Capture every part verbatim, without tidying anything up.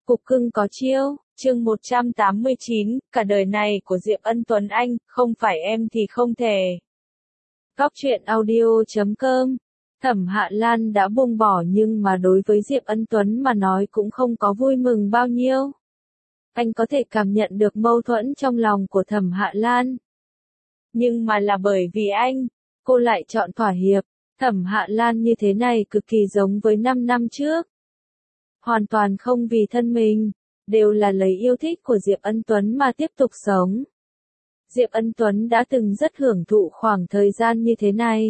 Cục cưng có chiêu, chương một trăm tám mươi chín, cả đời này của Diệp Ân Tuấn Anh, không phải em thì không thể. Góc truyện audio chấm com. Thẩm Hạ Lan đã buông bỏ nhưng mà đối với Diệp Ân Tuấn mà nói cũng không có vui mừng bao nhiêu. Anh có thể cảm nhận được mâu thuẫn trong lòng của Thẩm Hạ Lan. Nhưng mà là bởi vì anh, cô lại chọn thỏa hiệp. Thẩm Hạ Lan như thế này cực kỳ giống với năm năm trước. Hoàn toàn không vì thân mình, đều là lấy yêu thích của Diệp Ân Tuấn mà tiếp tục sống. Diệp Ân Tuấn đã từng rất hưởng thụ khoảng thời gian như thế này.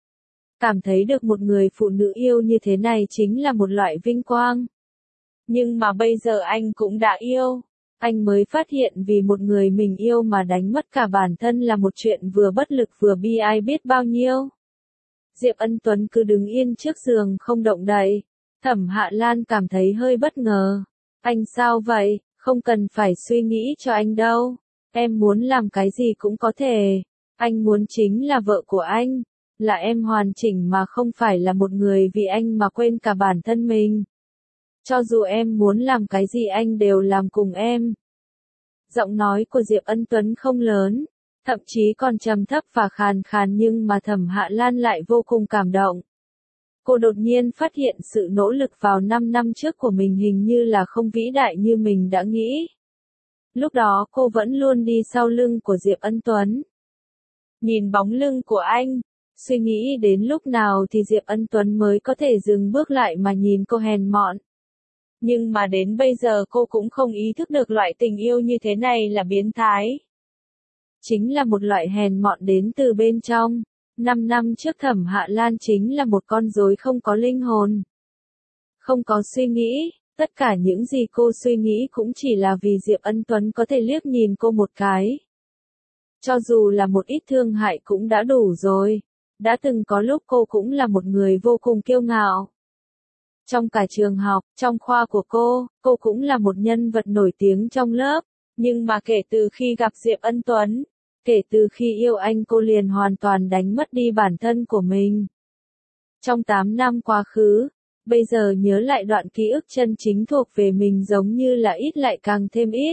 Cảm thấy được một người phụ nữ yêu như thế này chính là một loại vinh quang. Nhưng mà bây giờ anh cũng đã yêu. Anh mới phát hiện vì một người mình yêu mà đánh mất cả bản thân là một chuyện vừa bất lực vừa bi ai biết bao nhiêu. Diệp Ân Tuấn cứ đứng yên trước giường không động đậy. Thẩm Hạ Lan cảm thấy hơi bất ngờ. Anh sao vậy, không cần phải suy nghĩ cho anh đâu. Em muốn làm cái gì cũng có thể. Anh muốn chính là vợ của anh. Là em hoàn chỉnh mà không phải là một người vì anh mà quên cả bản thân mình. Cho dù em muốn làm cái gì anh đều làm cùng em. Giọng nói của Diệp Ân Tuấn không lớn, thậm chí còn trầm thấp và khàn khàn nhưng mà Thẩm Hạ Lan lại vô cùng cảm động. Cô đột nhiên phát hiện sự nỗ lực vào năm năm trước của mình hình như là không vĩ đại như mình đã nghĩ. Lúc đó cô vẫn luôn đi sau lưng của Diệp Ân Tuấn. Nhìn bóng lưng của anh, suy nghĩ đến lúc nào thì Diệp Ân Tuấn mới có thể dừng bước lại mà nhìn cô hèn mọn. Nhưng mà đến bây giờ cô cũng không ý thức được loại tình yêu như thế này là biến thái. Chính là một loại hèn mọn đến từ bên trong. Năm năm trước Thẩm Hạ Lan chính là một con rối không có linh hồn. Không có suy nghĩ, tất cả những gì cô suy nghĩ cũng chỉ là vì Diệp Ân Tuấn có thể liếc nhìn cô một cái. Cho dù là một ít thương hại cũng đã đủ rồi. Đã từng có lúc cô cũng là một người vô cùng kiêu ngạo. Trong cả trường học, trong khoa của cô, cô cũng là một nhân vật nổi tiếng trong lớp. Nhưng mà kể từ khi gặp Diệp Ân Tuấn, kể từ khi yêu anh cô liền hoàn toàn đánh mất đi bản thân của mình. Trong tám năm quá khứ, bây giờ nhớ lại đoạn ký ức chân chính thuộc về mình giống như là ít lại càng thêm ít.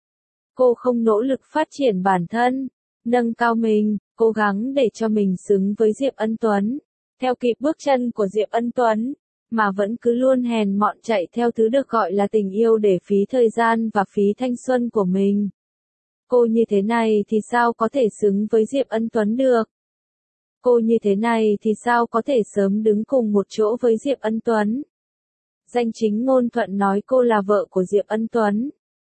Cô không nỗ lực phát triển bản thân, nâng cao mình, cố gắng để cho mình xứng với Diệp Ân Tuấn, theo kịp bước chân của Diệp Ân Tuấn, mà vẫn cứ luôn hèn mọn chạy theo thứ được gọi là tình yêu để phí thời gian và phí thanh xuân của mình. Cô như thế này thì sao có thể xứng với Diệp Ân Tuấn được? Cô như thế này thì sao có thể sớm đứng cùng một chỗ với Diệp Ân Tuấn? Danh chính ngôn thuận nói cô là vợ của Diệp Ân Tuấn.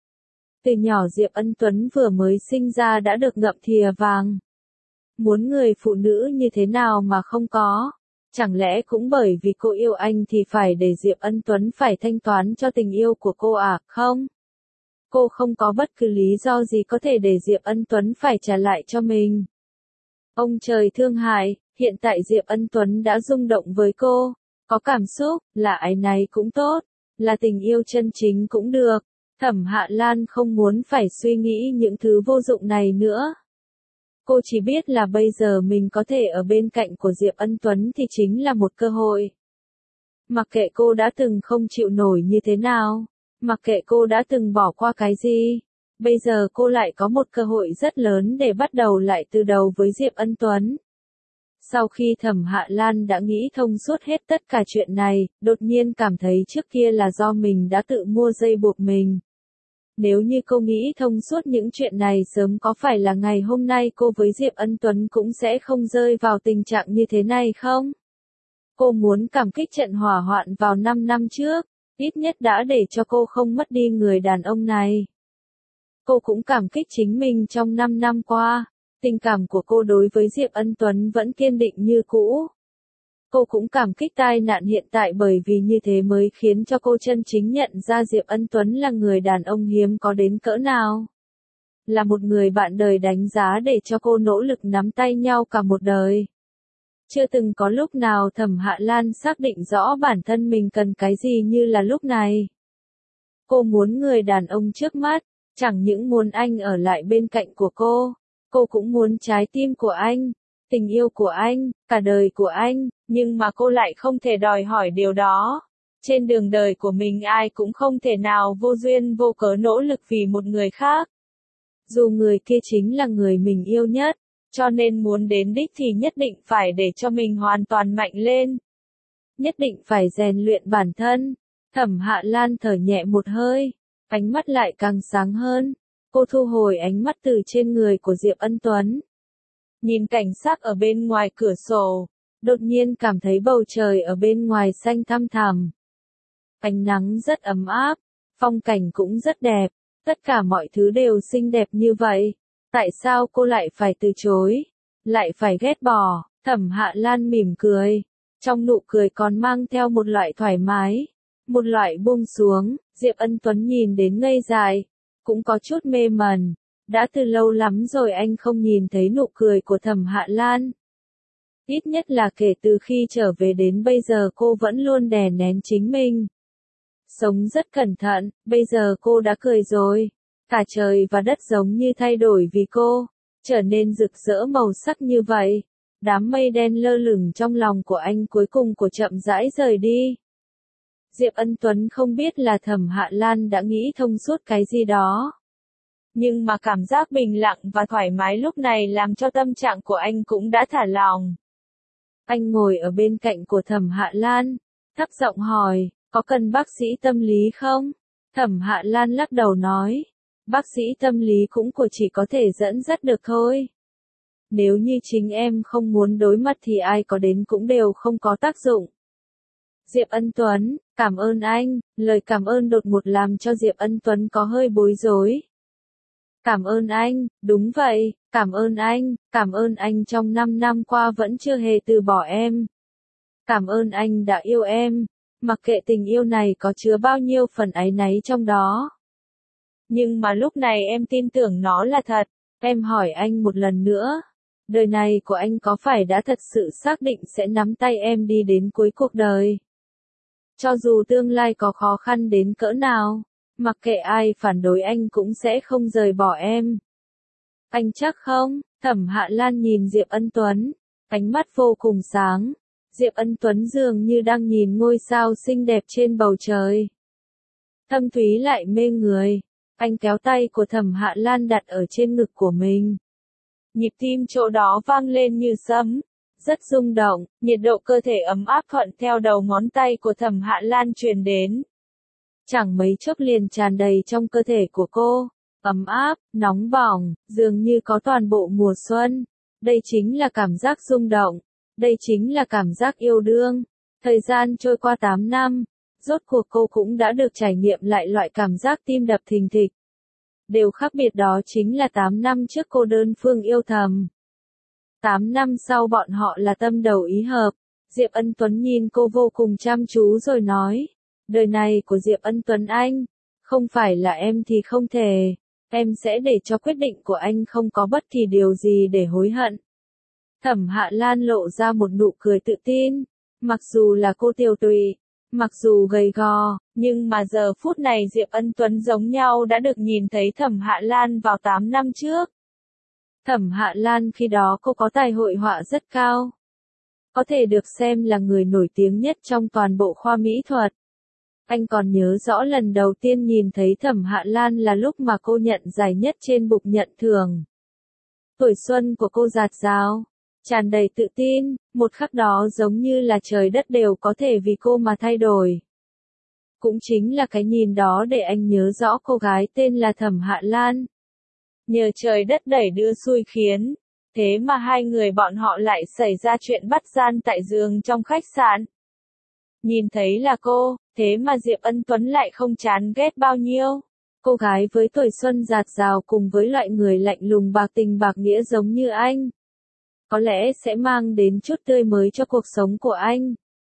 Từ nhỏ Diệp Ân Tuấn vừa mới sinh ra đã được ngậm thìa vàng. Muốn người phụ nữ như thế nào mà không có? Chẳng lẽ cũng bởi vì cô yêu anh thì phải để Diệp Ân Tuấn phải thanh toán cho tình yêu của cô à? Không. Cô không có bất cứ lý do gì có thể để Diệp Ân Tuấn phải trả lại cho mình. Ông trời thương hại, hiện tại Diệp Ân Tuấn đã rung động với cô, có cảm xúc, là áy náy cũng tốt, là tình yêu chân chính cũng được. Thẩm Hạ Lan không muốn phải suy nghĩ những thứ vô dụng này nữa. Cô chỉ biết là bây giờ mình có thể ở bên cạnh của Diệp Ân Tuấn thì chính là một cơ hội. Mặc kệ cô đã từng không chịu nổi như thế nào, mặc kệ cô đã từng bỏ qua cái gì, bây giờ cô lại có một cơ hội rất lớn để bắt đầu lại từ đầu với Diệp Ân Tuấn. Sau khi Thẩm Hạ Lan đã nghĩ thông suốt hết tất cả chuyện này, đột nhiên cảm thấy trước kia là do mình đã tự mua dây buộc mình. Nếu như cô nghĩ thông suốt những chuyện này sớm có phải là ngày hôm nay cô với Diệp Ân Tuấn cũng sẽ không rơi vào tình trạng như thế này không? Cô muốn cảm kích trận hỏa hoạn vào năm năm trước, ít nhất đã để cho cô không mất đi người đàn ông này. Cô cũng cảm kích chính mình trong năm năm qua, tình cảm của cô đối với Diệp Ân Tuấn vẫn kiên định như cũ. Cô cũng cảm kích tai nạn hiện tại bởi vì như thế mới khiến cho cô chân chính nhận ra Diệp Ân Tuấn là người đàn ông hiếm có đến cỡ nào. Là một người bạn đời đánh giá để cho cô nỗ lực nắm tay nhau cả một đời. Chưa từng có lúc nào Thẩm Hạ Lan xác định rõ bản thân mình cần cái gì như là lúc này. Cô muốn người đàn ông trước mắt, chẳng những muốn anh ở lại bên cạnh của cô, cô cũng muốn trái tim của anh, tình yêu của anh, cả đời của anh, nhưng mà cô lại không thể đòi hỏi điều đó. Trên đường đời của mình ai cũng không thể nào vô duyên vô cớ nỗ lực vì một người khác. Dù người kia chính là người mình yêu nhất, cho nên muốn đến đích thì nhất định phải để cho mình hoàn toàn mạnh lên. Nhất định phải rèn luyện bản thân. Thẩm Hạ Lan thở nhẹ một hơi, ánh mắt lại càng sáng hơn. Cô thu hồi ánh mắt từ trên người của Diệp Ân Tuấn. Nhìn cảnh sắc ở bên ngoài cửa sổ, đột nhiên cảm thấy bầu trời ở bên ngoài xanh thăm thẳm. Ánh nắng rất ấm áp, phong cảnh cũng rất đẹp, tất cả mọi thứ đều xinh đẹp như vậy. Tại sao cô lại phải từ chối, lại phải ghét bỏ? Thẩm Hạ Lan mỉm cười, trong nụ cười còn mang theo một loại thoải mái, một loại buông xuống. Diệp Ân Tuấn nhìn đến ngây dại, cũng có chút mê mẩn. Đã từ lâu lắm rồi anh không nhìn thấy nụ cười của Thẩm Hạ Lan. Ít nhất là kể từ khi trở về đến bây giờ cô vẫn luôn đè nén chính mình. Sống rất cẩn thận, bây giờ cô đã cười rồi. Cả trời và đất giống như thay đổi vì cô, trở nên rực rỡ màu sắc như vậy. Đám mây đen lơ lửng trong lòng của anh cuối cùng của chậm rãi rời đi. Diệp Ân Tuấn không biết là Thẩm Hạ Lan đã nghĩ thông suốt cái gì đó. Nhưng mà cảm giác bình lặng và thoải mái lúc này làm cho tâm trạng của anh cũng đã thả lỏng. Anh ngồi ở bên cạnh của Thẩm Hạ Lan, thấp giọng hỏi, có cần bác sĩ tâm lý không? Thẩm Hạ Lan lắc đầu nói, bác sĩ tâm lý cũng của chỉ có thể dẫn dắt được thôi. Nếu như chính em không muốn đối mặt thì ai có đến cũng đều không có tác dụng. Diệp Ân Tuấn, cảm ơn anh. Lời cảm ơn đột ngột làm cho Diệp Ân Tuấn có hơi bối rối. Cảm ơn anh, đúng vậy, cảm ơn anh, cảm ơn anh trong năm năm qua vẫn chưa hề từ bỏ em. Cảm ơn anh đã yêu em, mặc kệ tình yêu này có chứa bao nhiêu phần áy náy trong đó. Nhưng mà lúc này em tin tưởng nó là thật. Em hỏi anh một lần nữa, đời này của anh có phải đã thật sự xác định sẽ nắm tay em đi đến cuối cuộc đời? Cho dù tương lai có khó khăn đến cỡ nào, mặc kệ ai phản đối anh cũng sẽ không rời bỏ em. Anh chắc không? Thẩm Hạ Lan nhìn Diệp Ân Tuấn, ánh mắt vô cùng sáng. Diệp Ân Tuấn dường như đang nhìn ngôi sao xinh đẹp trên bầu trời. Thâm thúy lại mê người. Anh kéo tay của Thẩm Hạ Lan đặt ở trên ngực của mình. Nhịp tim chỗ đó vang lên như sấm, rất rung động, nhiệt độ cơ thể ấm áp thuận theo đầu ngón tay của Thẩm Hạ Lan truyền đến. Chẳng mấy chốc liền tràn đầy trong cơ thể của cô, ấm áp, nóng bỏng, dường như có toàn bộ mùa xuân. Đây chính là cảm giác rung động, đây chính là cảm giác yêu đương. Thời gian trôi qua tám năm, rốt cuộc cô cũng đã được trải nghiệm lại loại cảm giác tim đập thình thịch. Điều khác biệt đó chính là tám năm trước cô đơn phương yêu thầm. tám năm sau bọn họ là tâm đầu ý hợp. Diệp Ân Tuấn nhìn cô vô cùng chăm chú rồi nói, đời này của Diệp Ân Tuấn anh, không phải là em thì không thể, em sẽ để cho quyết định của anh không có bất kỳ điều gì để hối hận. Thẩm Hạ Lan lộ ra một nụ cười tự tin, mặc dù là cô tiều tụy, mặc dù gầy gò, nhưng mà giờ phút này Diệp Ân Tuấn giống nhau đã được nhìn thấy Thẩm Hạ Lan vào tám năm trước. Thẩm Hạ Lan khi đó cô có tài hội họa rất cao. Có thể được xem là người nổi tiếng nhất trong toàn bộ khoa mỹ thuật. Anh còn nhớ rõ lần đầu tiên nhìn thấy Thẩm Hạ Lan là lúc mà cô nhận giải nhất trên bục nhận thưởng. Tuổi xuân của cô dạt dào, tràn đầy tự tin, một khắc đó giống như là trời đất đều có thể vì cô mà thay đổi. Cũng chính là cái nhìn đó để anh nhớ rõ cô gái tên là Thẩm Hạ Lan. Nhờ trời đất đẩy đưa xui khiến, thế mà hai người bọn họ lại xảy ra chuyện bắt gian tại giường trong khách sạn. Nhìn thấy là cô, thế mà Diệp Ân Tuấn lại không chán ghét bao nhiêu. Cô gái với tuổi xuân dạt dào cùng với loại người lạnh lùng bạc tình bạc nghĩa giống như anh. Có lẽ sẽ mang đến chút tươi mới cho cuộc sống của anh.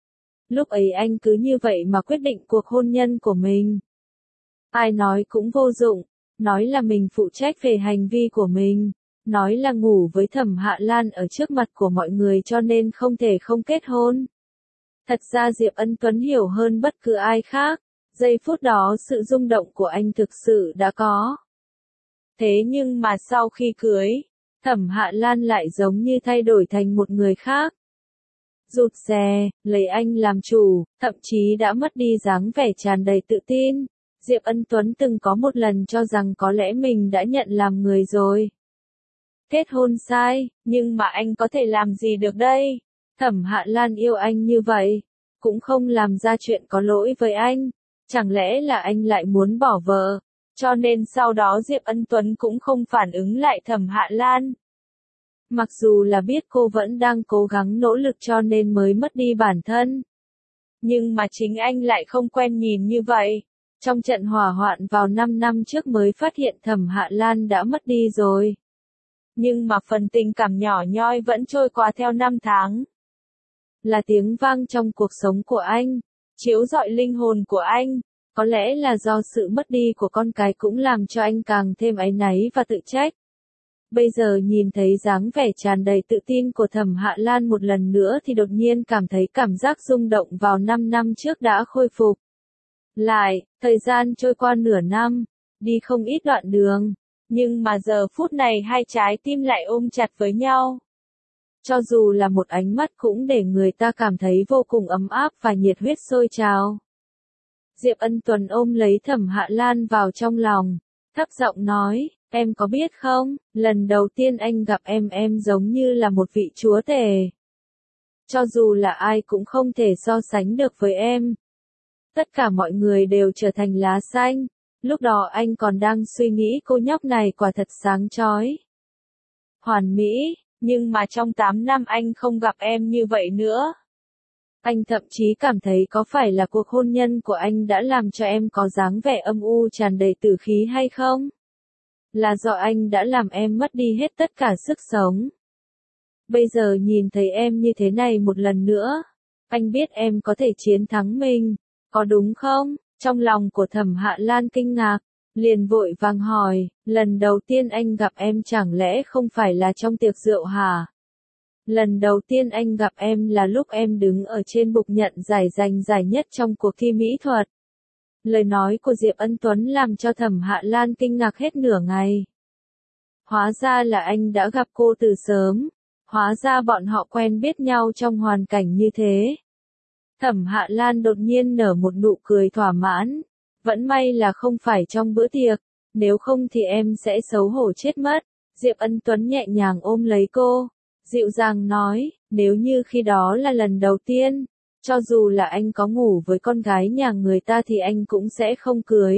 Lúc ấy anh cứ như vậy mà quyết định cuộc hôn nhân của mình. Ai nói cũng vô dụng, nói là mình phụ trách về hành vi của mình, nói là ngủ với Thẩm Hạ Lan ở trước mặt của mọi người cho nên không thể không kết hôn. Thật ra Diệp Ân Tuấn hiểu hơn bất cứ ai khác, giây phút đó sự rung động của anh thực sự đã có. Thế nhưng mà sau khi cưới, Thẩm Hạ Lan lại giống như thay đổi thành một người khác. rụt rè, lấy anh làm chủ, thậm chí đã mất đi dáng vẻ tràn đầy tự tin. Diệp Ân Tuấn từng có một lần cho rằng có lẽ mình đã nhận làm người rồi. Kết hôn sai, nhưng mà anh có thể làm gì được đây? Thẩm Hạ Lan yêu anh như vậy, cũng không làm ra chuyện có lỗi với anh. Chẳng lẽ là anh lại muốn bỏ vợ? Cho nên sau đó Diệp Ân Tuấn cũng không phản ứng lại Thẩm Hạ Lan. Mặc dù là biết cô vẫn đang cố gắng nỗ lực cho nên mới mất đi bản thân. Nhưng mà chính anh lại không quen nhìn như vậy. Trong trận hỏa hoạn vào năm năm trước mới phát hiện Thẩm Hạ Lan đã mất đi rồi. Nhưng mà phần tình cảm nhỏ nhoi vẫn trôi qua theo năm tháng. Là tiếng vang trong cuộc sống của anh, chiếu rọi linh hồn của anh. Có lẽ là do sự mất đi của con cái cũng làm cho anh càng thêm áy náy và tự trách. Bây giờ nhìn thấy dáng vẻ tràn đầy tự tin của Thẩm Hạ Lan một lần nữa thì đột nhiên cảm thấy cảm giác rung động vào năm năm trước đã khôi phục. Lại, thời gian trôi qua nửa năm, đi không ít đoạn đường, nhưng mà giờ phút này hai trái tim lại ôm chặt với nhau. Cho dù là một ánh mắt cũng để người ta cảm thấy vô cùng ấm áp và nhiệt huyết sôi trào. Diệp Ân Tuấn ôm lấy Thẩm Hạ Lan vào trong lòng, thấp giọng nói, em có biết không, lần đầu tiên anh gặp em em giống như là một vị chúa tể. Cho dù là ai cũng không thể so sánh được với em. Tất cả mọi người đều trở thành lá xanh, lúc đó anh còn đang suy nghĩ cô nhóc này quả thật sáng chói. Hoàn mỹ, nhưng mà trong tám năm anh không gặp em như vậy nữa. Anh thậm chí cảm thấy có phải là cuộc hôn nhân của anh đã làm cho em có dáng vẻ âm u tràn đầy tử khí hay không? Là do anh đã làm em mất đi hết tất cả sức sống. Bây giờ nhìn thấy em như thế này một lần nữa, anh biết em có thể chiến thắng mình, có đúng không? Trong lòng của Thẩm Hạ Lan kinh ngạc, liền vội vàng hỏi, lần đầu tiên anh gặp em chẳng lẽ không phải là trong tiệc rượu hả? Lần đầu tiên anh gặp em là lúc em đứng ở trên bục nhận giải giành giải nhất trong cuộc thi mỹ thuật. Lời nói của Diệp Ân Tuấn làm cho Thẩm Hạ Lan kinh ngạc hết nửa ngày. Hóa ra là anh đã gặp cô từ sớm, hóa ra bọn họ quen biết nhau trong hoàn cảnh như thế. Thẩm Hạ Lan đột nhiên nở một nụ cười thỏa mãn, vẫn may là không phải trong bữa tiệc, nếu không thì em sẽ xấu hổ chết mất. Diệp Ân Tuấn nhẹ nhàng ôm lấy cô, dịu dàng nói, nếu như khi đó là lần đầu tiên, cho dù là anh có ngủ với con gái nhà người ta thì anh cũng sẽ không cưới.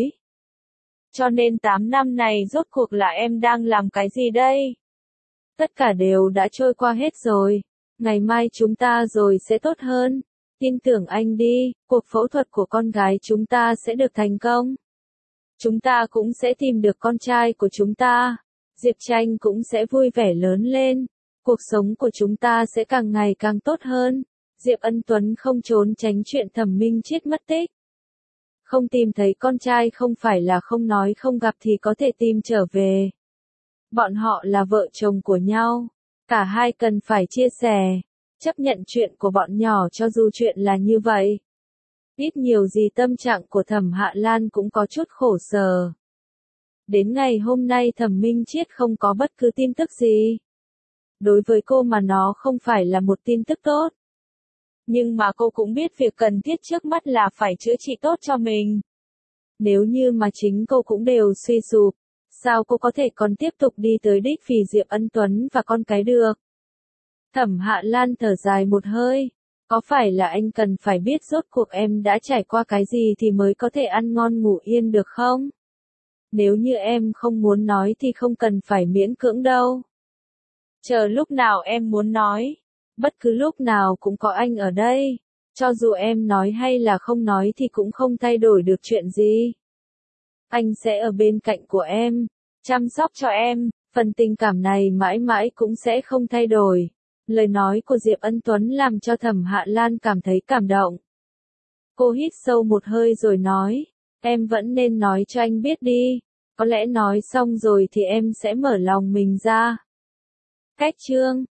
Cho nên tám năm này rốt cuộc là em đang làm cái gì đây? Tất cả đều đã trôi qua hết rồi, ngày mai chúng ta rồi sẽ tốt hơn. Tin tưởng anh đi, cuộc phẫu thuật của con gái chúng ta sẽ được thành công. Chúng ta cũng sẽ tìm được con trai của chúng ta. Diệp Tranh cũng sẽ vui vẻ lớn lên. Cuộc sống của chúng ta sẽ càng ngày càng tốt hơn. Diệp Ân Tuấn không trốn tránh chuyện Thẩm Minh Chiết mất tích. Không tìm thấy con trai không phải là không nói không gặp thì có thể tìm trở về. Bọn họ là vợ chồng của nhau. Cả hai cần phải chia sẻ. Chấp nhận chuyện của bọn nhỏ cho dù chuyện là như vậy. Ít nhiều gì tâm trạng của Thẩm Hạ Lan cũng có chút khổ sở. Đến ngày hôm nay Thẩm Minh Chiết không có bất cứ tin tức gì. Đối với cô mà nó không phải là một tin tức tốt. Nhưng mà cô cũng biết việc cần thiết trước mắt là phải chữa trị tốt cho mình. Nếu như mà chính cô cũng đều suy sụp, sao cô có thể còn tiếp tục đi tới đích vì Diệp Ân Tuấn và con cái được? Thẩm Hạ Lan thở dài một hơi, có phải là anh cần phải biết rốt cuộc em đã trải qua cái gì thì mới có thể ăn ngon ngủ yên được không? Nếu như em không muốn nói thì không cần phải miễn cưỡng đâu. Chờ lúc nào em muốn nói, bất cứ lúc nào cũng có anh ở đây, cho dù em nói hay là không nói thì cũng không thay đổi được chuyện gì. Anh sẽ ở bên cạnh của em, chăm sóc cho em, phần tình cảm này mãi mãi cũng sẽ không thay đổi. Lời nói của Diệp Ân Tuấn làm cho Thẩm Hạ Lan cảm thấy cảm động. Cô hít sâu một hơi rồi nói, em vẫn nên nói cho anh biết đi, có lẽ nói xong rồi thì em sẽ mở lòng mình ra. Cách chương